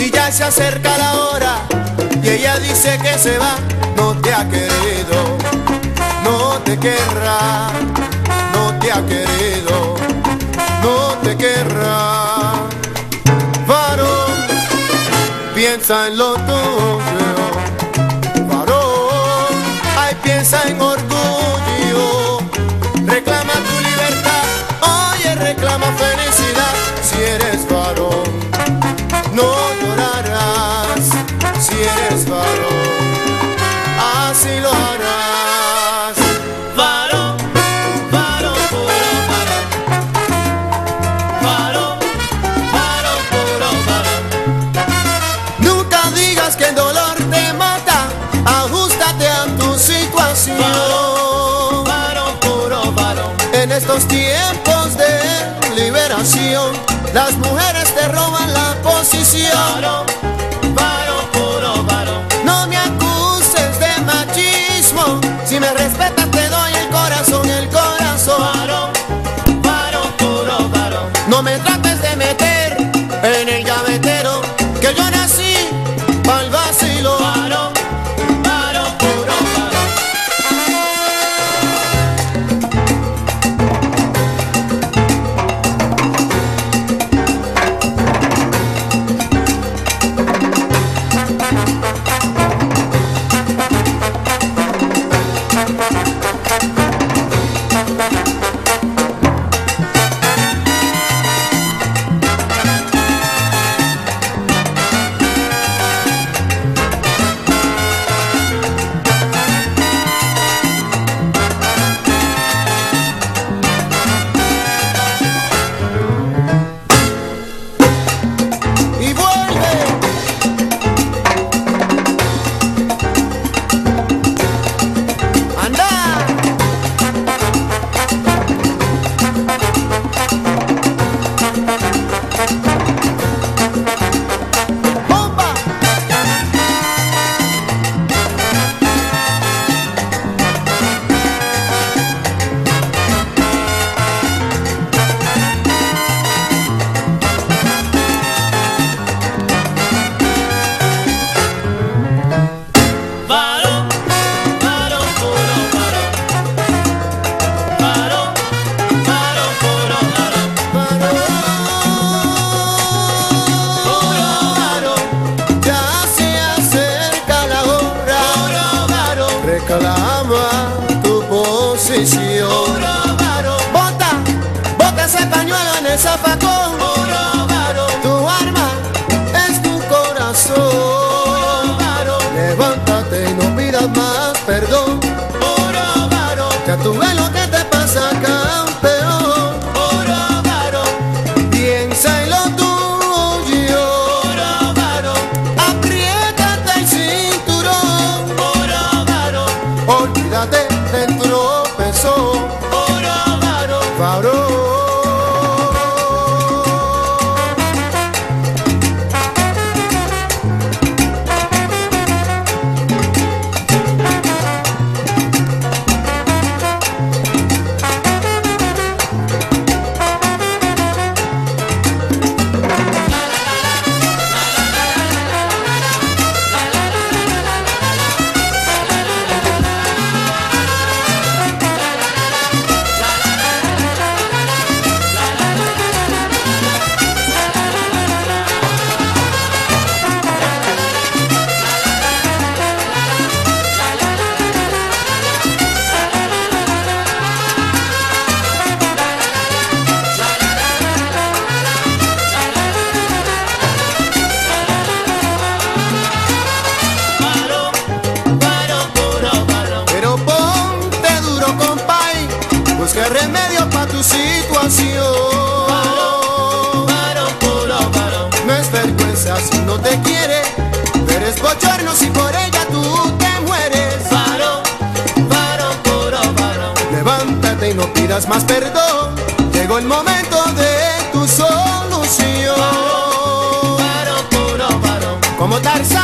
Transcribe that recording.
Si ya se acerca la hora y ella dice que se va, no te ha querido, no te querrá, no te ha querido, no te querrá. Varón, piensa en lo tuyo, varón, ay, piensa en orgullo, reclama tu libertad, oye, reclama felicidad. Si eres varón, no llorarás. Si eres varón, así lo harás. Varón, varón, puro varón. Varón, varón, puro varón. Nunca digas que el dolor te mata, ajústate a tu situación. Varón, varón, puro varón. En estos tiempos de liberación, las mujeres te roban la posición. Varón, varón, puro varón. No me acuses de machismo, si me respetas te doy el corazón, el corazón. Varón, varón, puro varón. No me trates de meter en el gavetero, que yo nací pa'l vacilo. Varón, varón, puro varón. Y vuelve. Anda. Bomba. Varón, varón, puro varón. Varón, varón, puro varón. Puro varón. Ya se acerca la hora, Puro varón. reclama tu posición. Puro varón. Bota, bota ese pañuelo en el zafacón. Puro varón. Tu arma es tu corazón. Levántate y no pidas más perdón, Puro varón. que tú ves lo que te pasa, campeón. Puro varón. Piensa en lo tuyo, Puro varón. apriétate el cinturón, Puro varón. olvídate del tropezón, Puro varón. varón. Varón, varón, puro varón. Pero ponte duro, compay, busca remedio pa' tu situación. Varón, puro varón. No es vergüenza si no te quiere, pero es bochorno si por ella tú te mueres. Varón, varón, puro varón. Levántate y no pidas más perdón, llegó el momento de tu solución. Varón, puro varón. Como Tarzán